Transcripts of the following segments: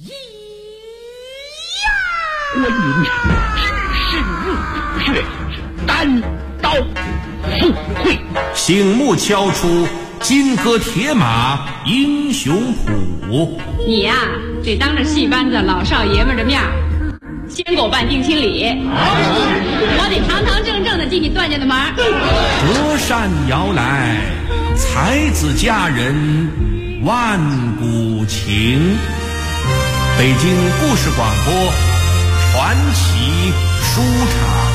观音山只身入虎穴，单刀赴会， 醒目敲出金戈铁马英雄谱。 你呀，得当着戏班子老少爷们的面先给我办定亲礼，我得堂堂正正的进你段家的门。 隔山遥来，才子佳人万古情。北京故事广播传奇书场。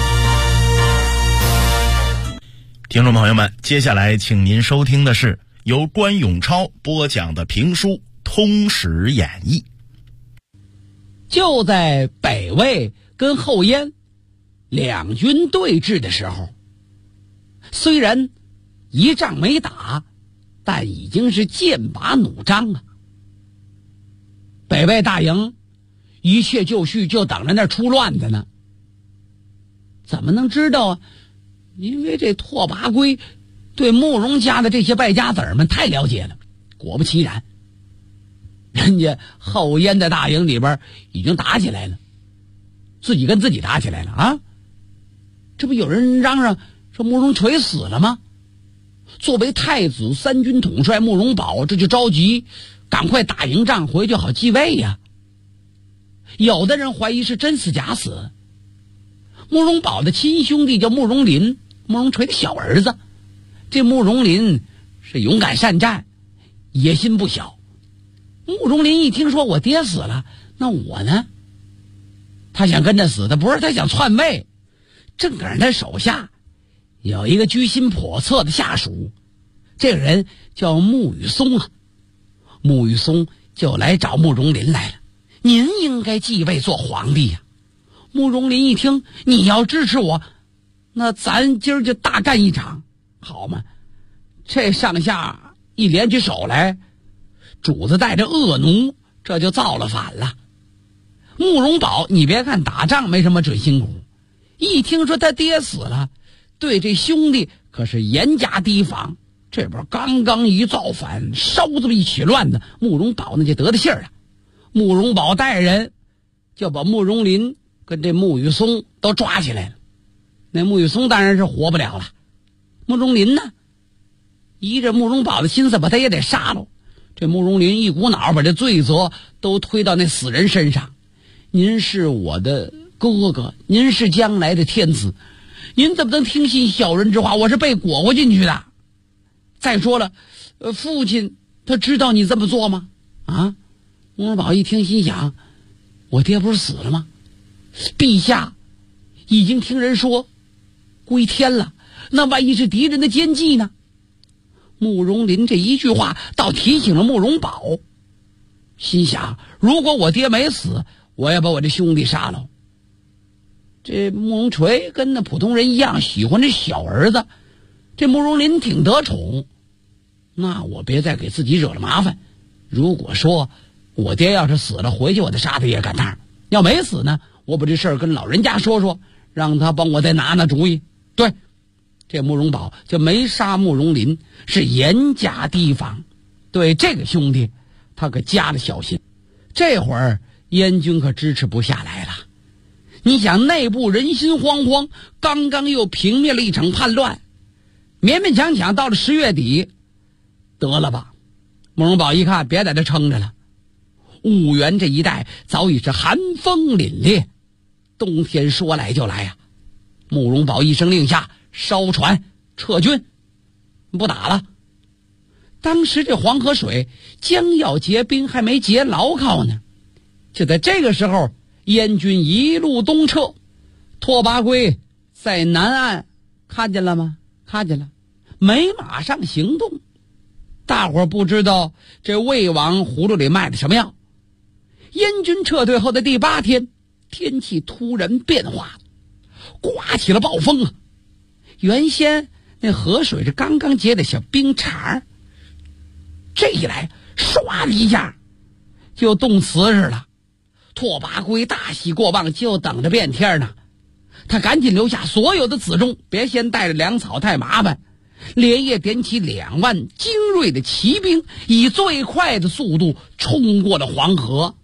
听众朋友们，接下来请您收听的是由关永超播讲的评书《通史演义》。 就在北魏跟后燕两军对峙的时候，虽然一仗没打，但已经是剑拔弩张啊。北魏大营一切就绪，就等着那出乱子呢。怎么能知道啊？因为这拓跋圭对慕容家的这些败家子儿们太了解了。果不其然，人家后燕的大营里边已经打起来了，自己跟自己打起来了啊！这不有人嚷嚷说慕容垂死了吗？作为太子三军统帅慕容宝这就着急，赶快打赢仗回去好继位呀。有的人怀疑是真死假死。慕容宝的亲兄弟叫慕容林，慕容垂的小儿子。这慕容林是勇敢善战，野心不小。慕容林一听说我爹死了，那我呢？他想跟着死，他不是，他想篡位。正赶上他手下有一个居心叵测的下属，这个人叫慕羽松啊。慕羽松就来找慕容林来了，您应该继位做皇帝呀。慕容林一听，你要支持我，那咱今儿就大干一场，好吗？这上下一连起手来，主子带着恶奴，这就造了反了。慕容宝，你别看打仗没什么准心骨，一听说他爹死了，对这兄弟可是严加提防。这边刚刚一造反，稍这么一起乱子，慕容宝那就得的信儿了。慕容宝带人就把慕容林跟这慕羽松都抓起来了。那慕羽松当然是活不了了。慕容林呢，依着慕容宝的心思，把他也得杀了。这慕容林一股脑把这罪责都推到那死人身上。您是我的哥哥，您是将来的天子，您怎么能听信小人之话？我是被裹过进去的。再说了，父亲他知道你这么做吗？啊！慕容宝一听，心想，我爹不是死了吗？陛下已经听人说归天了，那万一是敌人的奸计呢？慕容林这一句话倒提醒了慕容宝，心想，如果我爹没死，我要把我这兄弟杀了。这慕容垂跟那普通人一样，喜欢这小儿子，这慕容林挺得宠，那我别再给自己惹了麻烦。如果说我爹要是死了，回去我再杀他也赶趟；要没死呢，我把这事儿跟老人家说说，让他帮我再拿主意。对，这慕容宝就没杀慕容林，是严加提防，对这个兄弟他可加了小心。这会儿燕军可支持不下来了。你想，内部人心惶惶，刚刚又平灭了一场叛乱，勉勉强强到了10月底，得了吧。慕容宝一看，别在这撑着了。婺源这一带早已是寒风凛冽，冬天说来就来呀。慕容宝一声令下，烧船撤军，不打了。当时这黄河水将要结冰，还没结牢靠呢。就在这个时候，燕军一路东撤，拓跋圭在南岸看见了吗？看见了，没马上行动。大伙儿不知道这魏王葫芦里卖的什么药。燕军撤退后的第8天，天气突然变化，刮起了暴风啊！原先那河水是刚刚结的小冰碴，这一来唰的一下就冻瓷实了。拓跋圭大喜过望，就等着变天呢。他赶紧留下所有的子中，别先带着粮草太麻烦，连夜点起2万精锐的骑兵，以最快的速度冲过了黄河。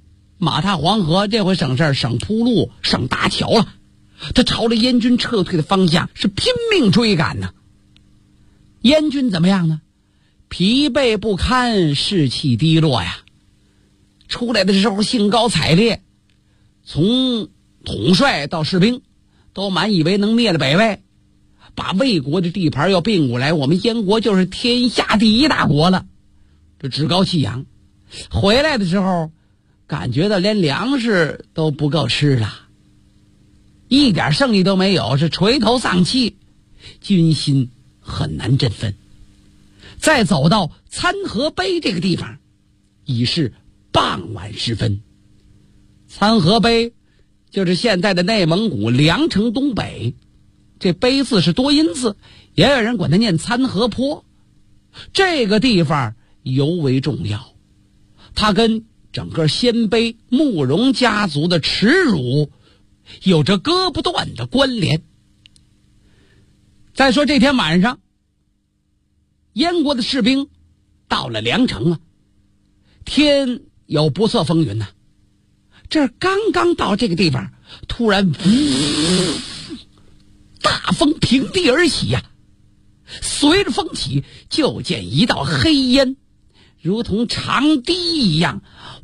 马踏黄河，这回省事儿，省铺路，省搭桥了。他朝着燕军撤退的方向是拼命追赶呢。燕军怎么样呢？疲惫不堪，士气低落呀。出来的时候兴高采烈，从统帅到士兵都满以为能灭了北魏，把魏国的地盘要并过来，我们燕国就是天下第一大国了，这趾高气扬。回来的时候感觉到连粮食都不够吃了，一点胜利都没有，是垂头丧气，军心很难振奋。再走到参河碑这个地方，已是傍晚时分。参河碑就是现在的内蒙古凉城东北，这碑字是多音字，也有人管它念参河坡。这个地方尤为重要，它跟整个鲜卑慕容家族的耻辱有着割不断的关联。再说这天晚上，燕国的士兵到了凉城啊，天有不测风云呐。这刚刚到这个地方，突然大风平地而起呀，随着风起，就见一道黑烟如同长堤一样，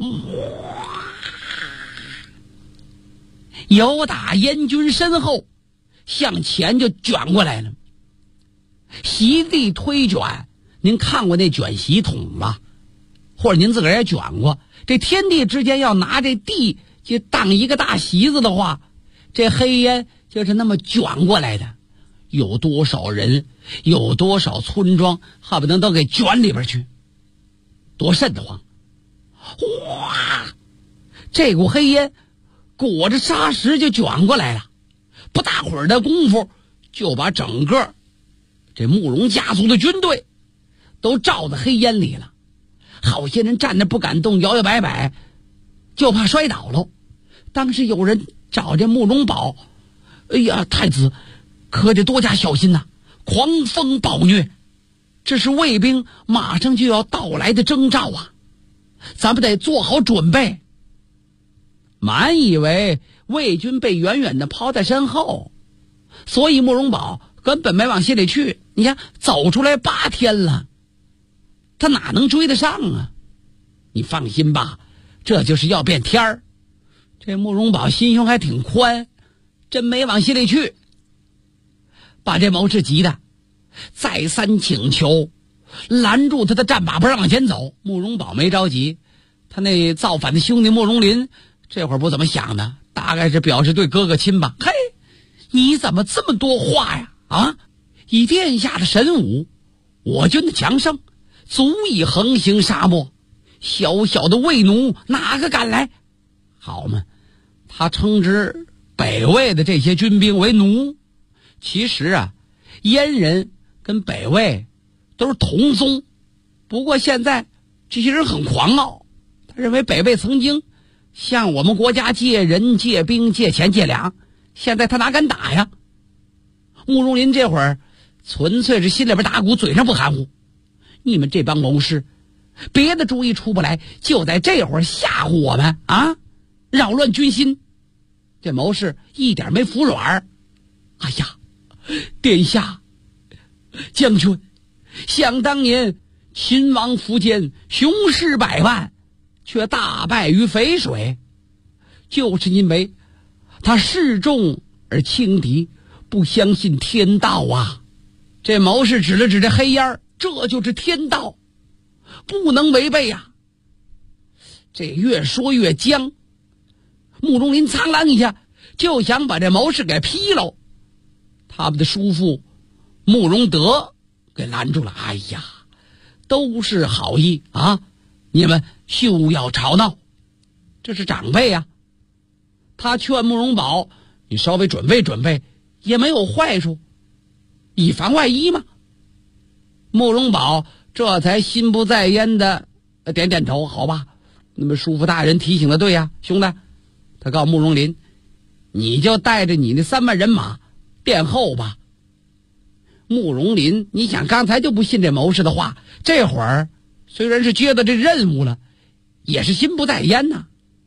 由打燕军身后向前就卷过来了。席地推卷，您看过那卷席筒吗？或者您自个儿也卷过？这天地之间要拿这地就当一个大席子的话，这黑烟就是那么卷过来的。有多少人，有多少村庄，恨不得都给卷里边去，多瘆得慌！哇，这股黑烟裹着沙石就卷过来了，不大会儿的功夫，就把整个这慕容家族的军队都罩在黑烟里了。好些人站着不敢动，摇摇摆摆，就怕摔倒了。当时有人找这慕容宝，哎呀，太子可得多加小心呐，狂风暴虐，这是魏兵马上就要到来的征兆啊，咱们得做好准备。满以为魏军被远远的抛在身后，所以慕容宝根本没往心里去。你看走出来8天了，他哪能追得上啊？你放心吧，这就是要变天儿。这慕容宝心胸还挺宽，真没往心里去，把这谋士急的再三请求，拦住他的战马不让往前走。慕容宝没着急，他那造反的兄弟慕容林这会儿不怎么想的，大概是表示对哥哥亲吧。嘿，你怎么这么多话呀？啊，以殿下的神武，我军的强盛足以横行沙漠，小小的魏奴哪个敢来？好嘛，他称之北魏的这些军兵为奴。其实啊，燕人跟北魏都是同宗，不过现在这些人很狂傲，他认为北魏曾经向我们国家借人借兵借钱借粮，现在他哪敢打呀？慕容林这会儿纯粹是心里边打鼓，嘴上不含糊。你们这帮谋士别的主意出不来，就在这会儿吓唬我们啊，扰乱军心。这谋士一点没服软。哎呀，殿下将军，想当年秦王苻坚雄师100万，却大败于淝水，就是因为他示众而轻敌，不相信天道啊。这谋士指了指这黑烟，这就是天道，不能违背呀。这越说越僵，慕容林苍啷一下就想把这谋士给劈了，他们的叔父慕容德给拦住了。哎呀，都是好意啊，你们休要吵闹，这是长辈啊。他劝慕容宝，你稍微准备准备也没有坏处，以防万一嘛。慕容宝这才心不在焉的点点头，好吧，那么叔父大人提醒的对呀，兄弟。他告诉慕容林，你就带着你那3万人马殿后吧。慕容林，你想刚才就不信这谋士的话，这会儿虽然是接到这任务了，也是心不在焉呐。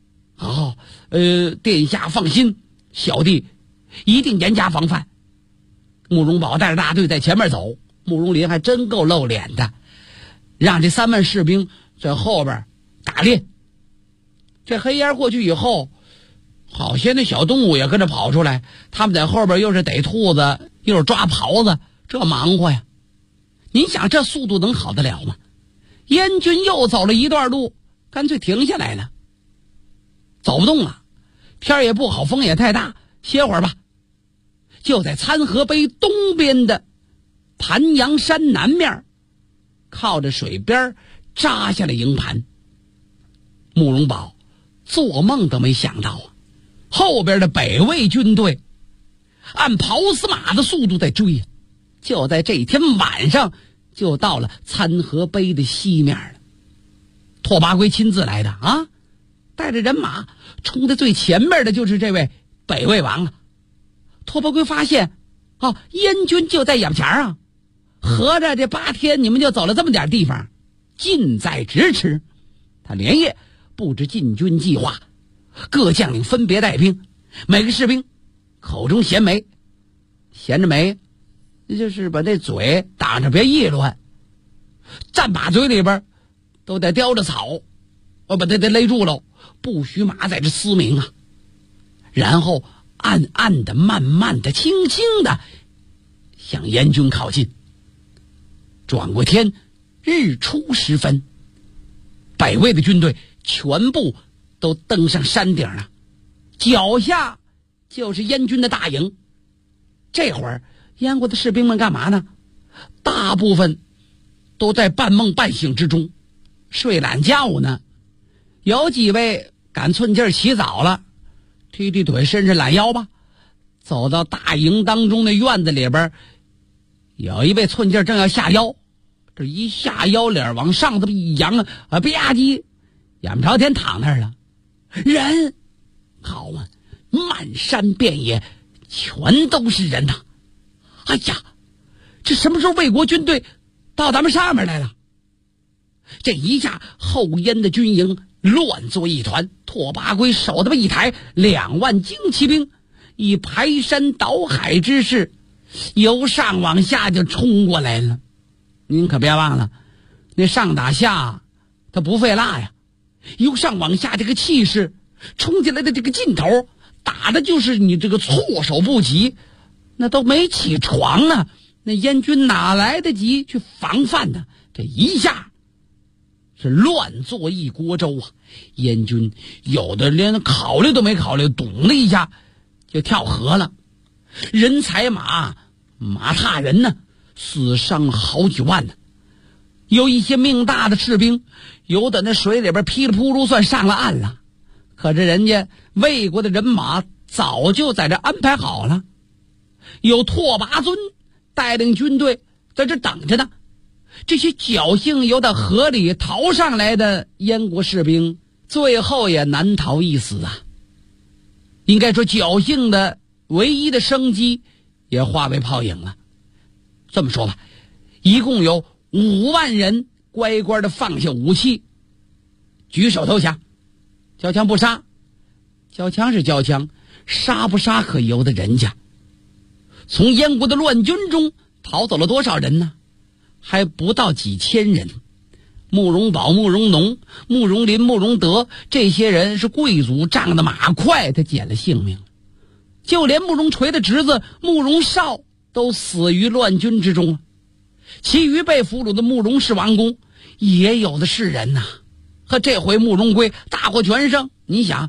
好，殿下放心，小弟一定严加防范。慕容宝带着大队在前面走，慕容林还真够露脸的，让这3万士兵在后边打猎。这黑烟过去以后，好些那小动物也跟着跑出来，他们在后边又是逮兔子，又是抓狍子，这忙活呀。您想这速度能好得了吗？燕军又走了一段路，干脆停下来了，走不动了，天也不好，风也太大，歇会儿吧。就在参河碑东边的盘阳山南面，靠着水边扎下了营盘。慕容宝做梦都没想到啊，后边的北魏军队按跑死马的速度在追啊，就在这一天晚上就到了参河碑的西面了。拓跋圭亲自来的啊，带着人马冲在最前面的就是这位北魏王啊。拓跋圭发现燕军就在眼前啊，合着这8天你们就走了这么点地方，近在咫尺。他连夜布置进军计划，各将领分别带兵，每个士兵口中衔枚，衔着枚就是把那嘴挡着别议论，战马嘴里边都得叼着草，把它得勒住了，不许马在这嘶鸣啊。然后暗暗的、慢慢的、轻轻的向燕军靠近。转过天，日出时分，北魏的军队全部都登上山顶了，脚下就是燕军的大营。这会儿燕国的士兵们干嘛呢？大部分都在半梦半醒之中，睡懒觉呢。有几位赶寸劲儿起早了，踢踢腿，伸伸懒腰吧，走到大营当中的院子里边，有一位寸劲儿正要下腰，这一下腰脸往上这么一扬吧唧，眼不朝天躺那儿了。人好嘛，漫山遍野全都是人呐。哎呀，这什么时候魏国军队到咱们上面来了？这一下后燕的军营乱作一团，拓跋圭手这么一抬，2万精骑兵以排山倒海之势由上往下就冲过来了。您可别忘了，那上打下他不费蜡呀，由上往下这个气势冲进来的这个劲头，打的就是你这个措手不及，那都没起床呢，那燕军哪来得及去防范呢？这一下是乱作一锅粥啊！燕军有的连考虑都没考虑，咚的一下就跳河了，人踩马，马踏人呢，死伤好几万呢。有一些命大的士兵，有的那水里边噼里扑噜算上了岸了，可是人家魏国的人马早就在这安排好了，有拓跋尊带领军队在这等着呢。这些侥幸由到河里逃上来的燕国士兵，最后也难逃一死啊。应该说侥幸的唯一的生机也化为泡影了。这么说吧，一共有5万人乖乖的放下武器，举手投降。交枪不杀，交枪是交枪，杀不杀可由得人家。从燕国的乱军中逃走了多少人呢？还不到几千人。慕容宝、慕容农、慕容林、慕容德这些人是贵族仗的马快，他捡了性命。就连慕容垂的侄子慕容绍都死于乱军之中了。其余被俘虏的慕容氏王公也有的是人呐。和这回慕容圭大获全胜，你想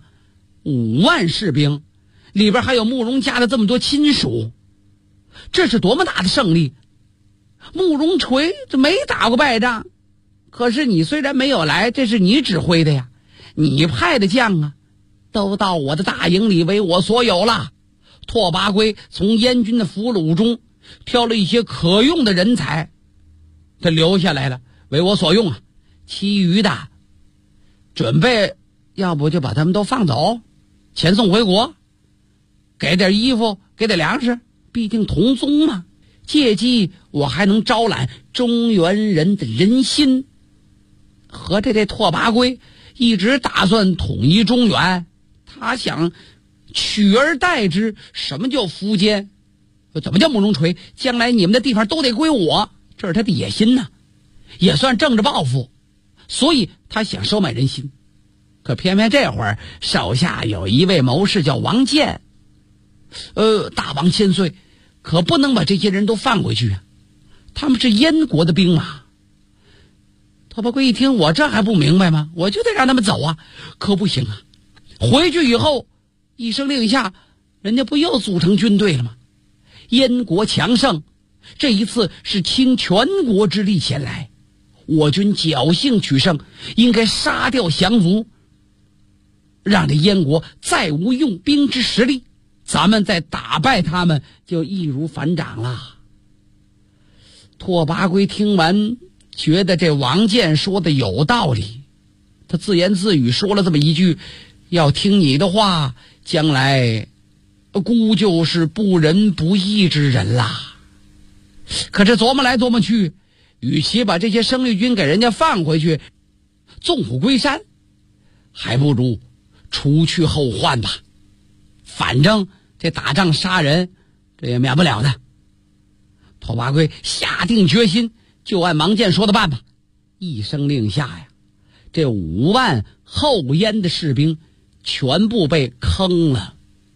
5万士兵里边还有慕容家的这么多亲属，这是多么大的胜利！慕容垂这没打过败仗，可是你虽然没有来，这是你指挥的呀，你派的将啊，都到我的大营里为我所有了。拓跋圭从燕军的俘虏中挑了一些可用的人才，他留下来了，为我所用啊。其余的准备要不就把他们都放走，遣送回国，给点衣服，给点粮食，毕竟同宗嘛。借机我还能招揽中原人的人心。合着这拓跋圭一直打算统一中原， 他想取而代之。什么叫苻坚？怎么叫慕容垂？将来你们的地方都得归我，这是他的野心呢，也算政治报复。所以他想收买人心。可偏偏这会儿手下有一位谋士叫王建，大王千岁，可不能把这些人都放回去啊，他们是燕国的兵马。拓跋圭一听，我这还不明白吗？我就得让他们走啊。可不行啊，回去以后一声令下，人家不又组成军队了吗？燕国强盛，这一次是倾全国之力前来，我军侥幸取胜，应该杀掉降卒，让这燕国再无用兵之实力，咱们再打败他们就易如反掌了。拓跋圭听完，觉得这王建说的有道理，他自言自语说了这么一句：要听你的话，将来孤就是不仁不义之人啦。可是琢磨来琢磨去，与其把这些生力军给人家放回去，纵虎归山，还不如除去后患吧。反正这打仗杀人，这也免不了的。拓跋圭下定决心，就按王建说的办吧。一声令下呀，这5万后燕的士兵全部被坑了。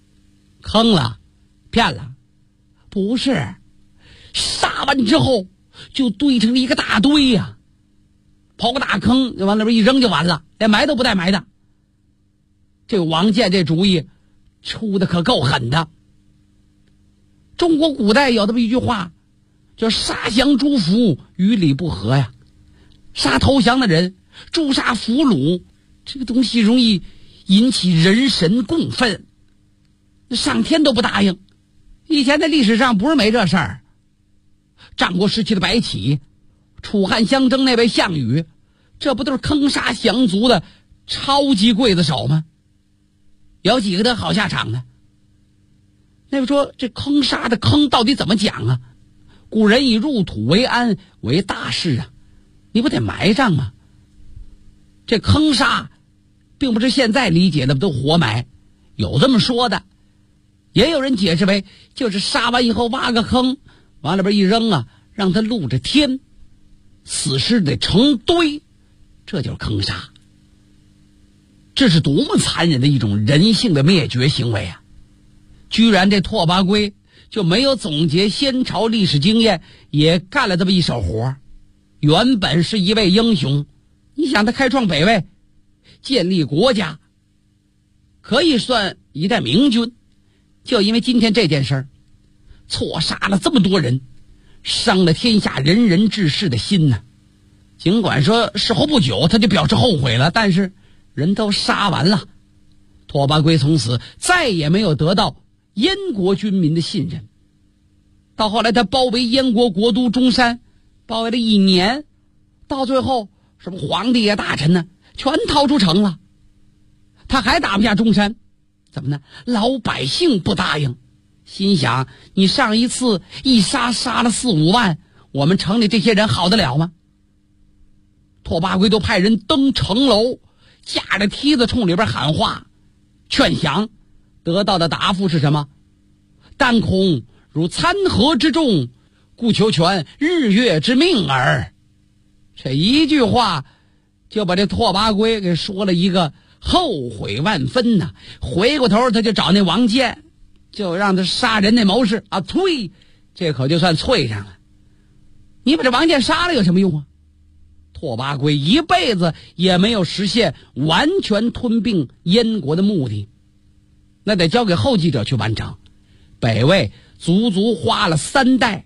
骗了？不是，杀完之后就堆成了一个大堆呀，刨个大坑往那边一扔就完了，连埋都不带埋的。这王建这主意出的可够狠的。中国古代有这么一句话，叫杀降诛俘，于理不合呀。杀投降的人，诛杀俘虏，这个东西容易引起人神共愤，上天都不答应。以前在历史上不是没这事儿，战国时期的白起，楚汉相争那位项羽，这不都是坑杀降卒的超级刽子手吗？有几个得好下场呢？那么说这坑杀的坑到底怎么讲啊？古人以入土为安为大事啊，你不得埋葬吗？这坑杀并不是现在理解的都活埋，有这么说的，也有人解释为就是杀完以后挖个坑往里边一扔啊，让它露着天，死尸得成堆，这就是坑杀。这是多么残忍的一种人性的灭绝行为啊！居然这拓跋圭就没有总结先朝历史经验，也干了这么一手活。原本是一位英雄，你想他开创北魏，建立国家，可以算一代明君，就因为今天这件事儿，错杀了这么多人，伤了天下仁人志士的心呢。尽管说事后不久他就表示后悔了，但是人都杀完了，拓跋圭从此再也没有得到燕国军民的信任。到后来他包围燕国国都中山，包围了1年，到最后什么皇帝啊大臣呢全逃出城了，他还打不下中山。怎么呢？老百姓不答应，心想你上一次一杀了4、5万，我们城里这些人好得了吗？拓跋圭都派人登城楼，架着梯子冲里边喊话劝降，得到的答复是什么？但恐如参合之众，故求全日月之命耳。这一句话就把这拓跋圭给说了一个后悔万分呐。回过头他就找那王建，就让他杀人那谋士啊，呸，这可就算脆上了。你把这王建杀了有什么用啊？拓跋圭一辈子也没有实现完全吞并燕国的目的，那得交给后继者去完成。北魏足足花了3代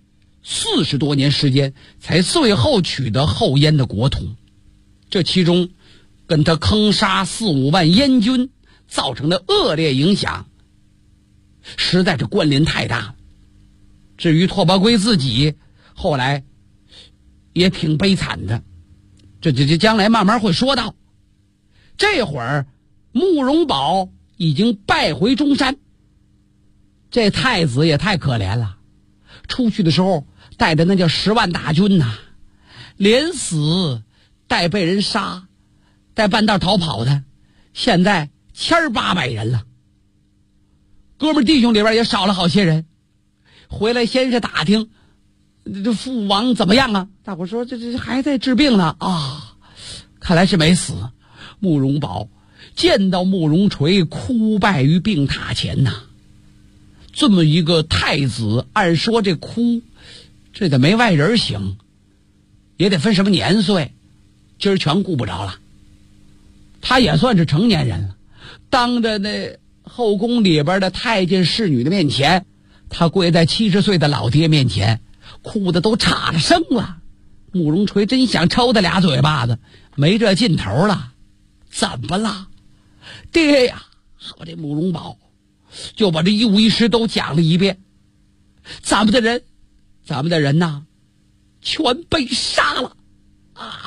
40多年时间，才最后取得后燕的国土。这其中跟他坑杀4、5万燕军造成的恶劣影响，实在是关联太大。至于拓跋圭自己，后来也挺悲惨的，这将来慢慢会说到。这会儿慕容宝已经败回中山，这太子也太可怜了，出去的时候带的那叫10万大军呐，连死带被人杀，带半道逃跑的，现在 1800人了。哥们弟兄里边也少了好些人。回来先是打听这父王怎么样啊？大伙说这还在治病呢啊，看来是没死。慕容宝见到慕容垂哭败于病榻前呐。这么一个太子，按说这哭这得没外人行，也得分什么年岁，今儿全顾不着了。他也算是成年人了，当着那后宫里边的太监侍女的面前，他跪在70岁的老爹面前，哭得都岔了声了。慕容垂真想抽他俩嘴巴子，没这劲头了。怎么了，爹呀？我这慕容宝就把这一五一十都讲了一遍。咱们的人呐，全被杀了啊！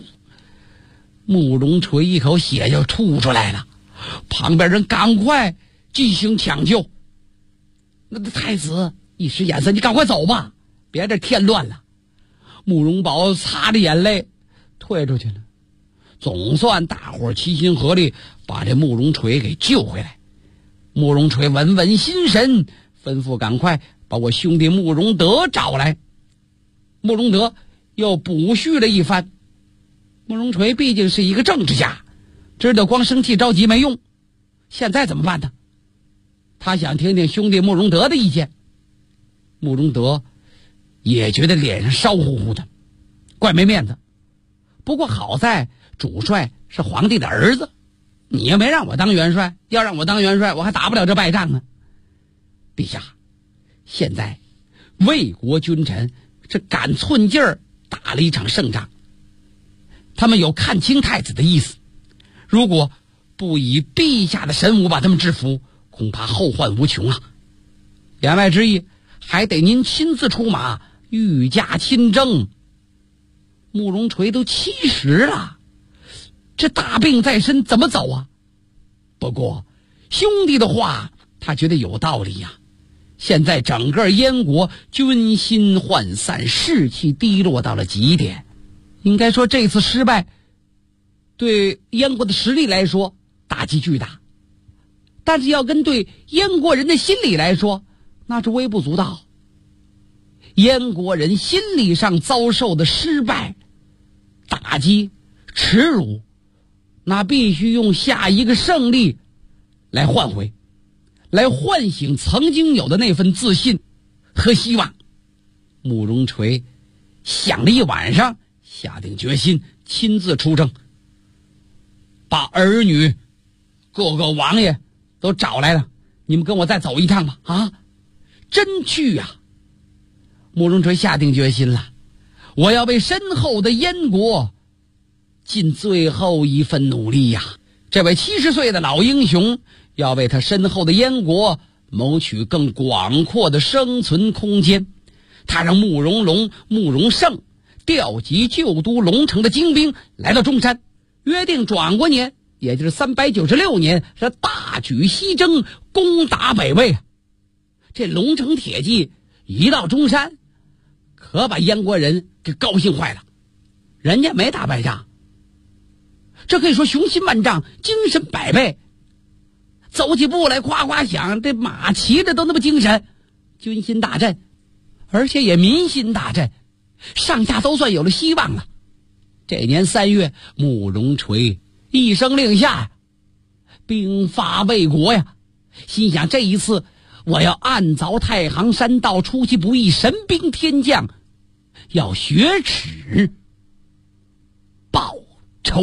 慕容垂一口血就吐出来了，旁边人赶快进行抢救。那太子一时眼色，你赶快走吧，别这添乱了。慕容宝擦着眼泪退出去了。总算大伙齐心合力把这慕容垂给救回来。慕容垂稳稳心神，吩咐赶快把我兄弟慕容德找来。慕容德又补叙了一番。慕容垂毕竟是一个政治家，知道光生气着急没用，现在怎么办呢？他想听听兄弟慕容德的意见。慕容德也觉得脸上烧乎乎的，怪没面子。不过好在主帅是皇帝的儿子，你也没让我当元帅，要让我当元帅，我还打不了这败仗呢。陛下，现在魏国君臣是赶寸劲儿打了一场胜仗，他们有看清太子的意思，如果不以陛下的神武把他们制服，恐怕后患无穷啊。言外之意，还得您亲自出马，御驾亲征。慕容垂都70了，这大病在身，怎么走啊？不过兄弟的话他觉得有道理呀。现在整个燕国军心涣散，士气低落到了极点，应该说这次失败对燕国的实力来说打击巨大，但是要跟对燕国人的心理来说，那是微不足道。燕国人心理上遭受的失败、打击、耻辱，那必须用下一个胜利来换回，来唤醒曾经有的那份自信和希望。慕容垂想了一晚上，下定决心亲自出征，把儿女各个王爷都找来了，你们跟我再走一趟吧。啊，真去啊！慕容垂下定决心了，我要为身后的燕国尽最后一份努力呀。这位70岁的老英雄要为他身后的燕国谋取更广阔的生存空间。他让慕容龙、慕容盛调集旧都龙城的精兵来到中山，约定转过年，也就是396年，是大举西征，攻打北魏。这龙城铁骑一到中山，可把燕国人给高兴坏了。人家没打败仗，这可以说雄心万丈，精神百倍，走起步来夸夸响，这马骑着都那么精神，军心大振，而且也民心大振，上下都算有了希望了。这年3月，慕容垂一声令下，兵发魏国呀，心想这一次我要暗凿太行山道，出其不意，神兵天降，要雪耻报仇。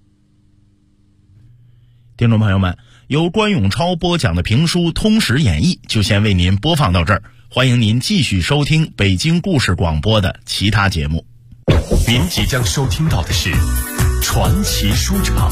听众朋友们，由关永超播讲的评书《通史演义》就先为您播放到这儿，欢迎您继续收听北京故事广播的其他节目。 您即将收听到的是传奇书场。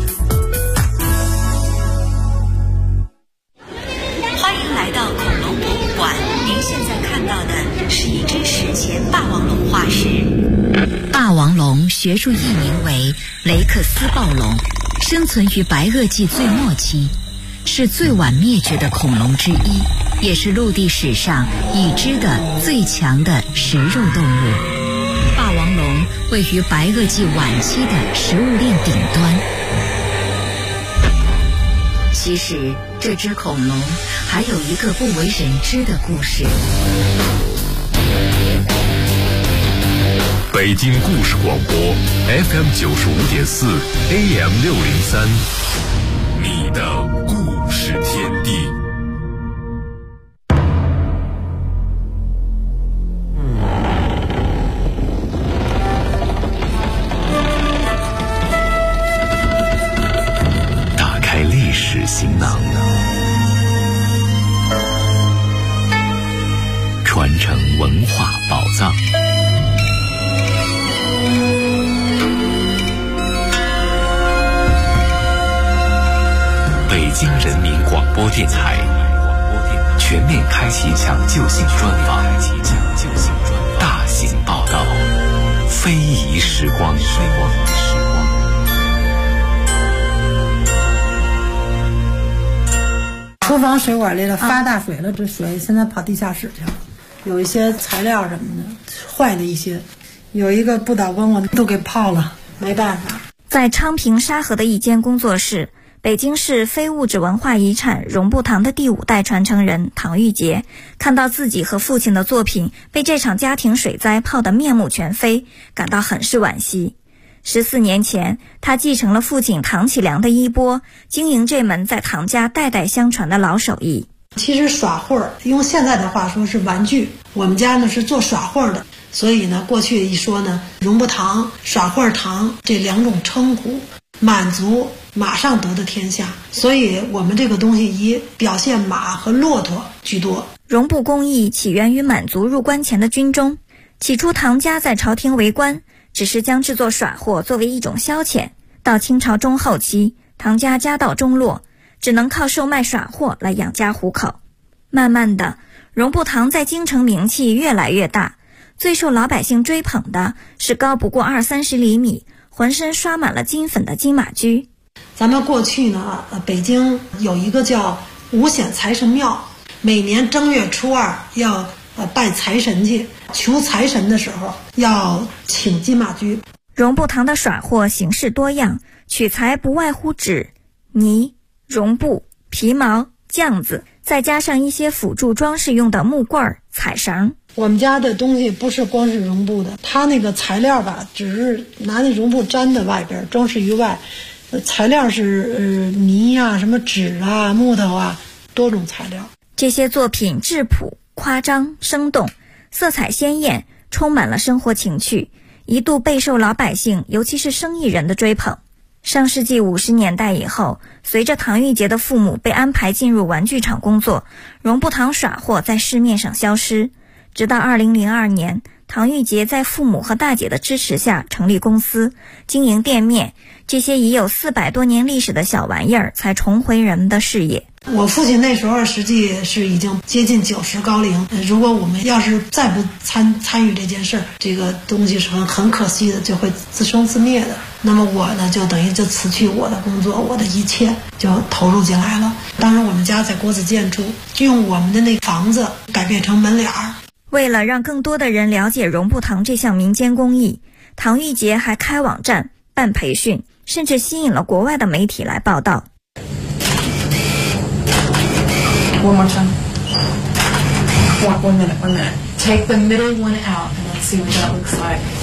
欢迎来到恐龙博物馆，您现在看到的是一只史前霸王龙化石。霸王龙学术译名为雷克斯暴龙，生存于白垩纪最末期，是最晚灭绝的恐龙之一，也是陆地史上已知的最强的食肉动物。霸王龙位于白垩纪晚期的食物链顶端。 其实这只恐龙还有一个不为人知的故事。 北京故事广播 FM 95.4 AM 603，你的故事天地。打开历史行囊，传承文化宝藏。北京人民广播电台全面开启抢救性专访，大型报道，非遗时光。 厨房水管里了发大水了，这水现在跑地下室去了，有一些材料什么的坏了一些，有一个不倒翁我都给泡了，没办法。 在昌平沙河的一间工作室，北京市非物质文化遗产荣步堂的第5代传承人唐玉杰看到自己和父亲的作品被这场家庭水灾泡得面目全非，感到很是惋惜。14年前，他继承了父亲唐启良的衣钵，经营这门在唐家代代相传的老手艺。 其实耍会儿用现在的话说是玩具，我们家呢是做耍会儿的，所以呢过去一说呢荣步堂、耍会儿堂这2种称呼，满族马上得的天下，所以我们这个东西以表现马和骆驼居多。 荣步工艺起源于满族入关前的军中，起初唐家在朝廷为官，只是将制作耍货作为一种消遣。到清朝中后期，唐家家道中落，只能靠售卖耍货来养家糊口。慢慢的，荣步堂在京城名气越来越大，最受老百姓追捧的是高不过20-30厘米，浑身刷满了金粉的金马驹。 咱们过去呢，北京有一个叫五显财神庙，每年正月初2要拜财神去，求财神的时候要请金马驹。 荣步堂的耍货形式多样，取材不外乎纸、泥、绒布、皮毛、酱子，再加上一些辅助装饰用的木棍、彩绳。 我们家的东西不是光是绒布的，它那个材料吧，只是拿那绒布粘在外边，装饰于外。材料是泥啊、什么纸啊、木头啊，多种材料。 这些作品质朴、夸张、生动，色彩鲜艳，充满了生活情趣，一度备受老百姓，尤其是生意人的追捧。上世纪50年代以后，随着唐玉杰的父母被安排进入玩具厂工作，荣步堂耍货在市面上消失。直到2002年，唐玉杰在父母和大姐的支持下成立公司，经营店面，这些已有400多年历史的小玩意儿才重回人们的视野。 我父亲那时候实际是已经接近90高龄，如果我们要是再不参与这件事，这个东西是很可惜的，就会自生自灭的。那么我呢，就等于就辞去我的工作，我的一切就投入进来了。当时我们家在国子监住，就用我们的那房子改变成门脸儿。 为了让更多的人了解荣步堂这项民间工艺，唐玉杰还开网站、办培训，甚至吸引了国外的媒体来报道。 One more time. One minute. Take the middle one out and let's see what that looks like.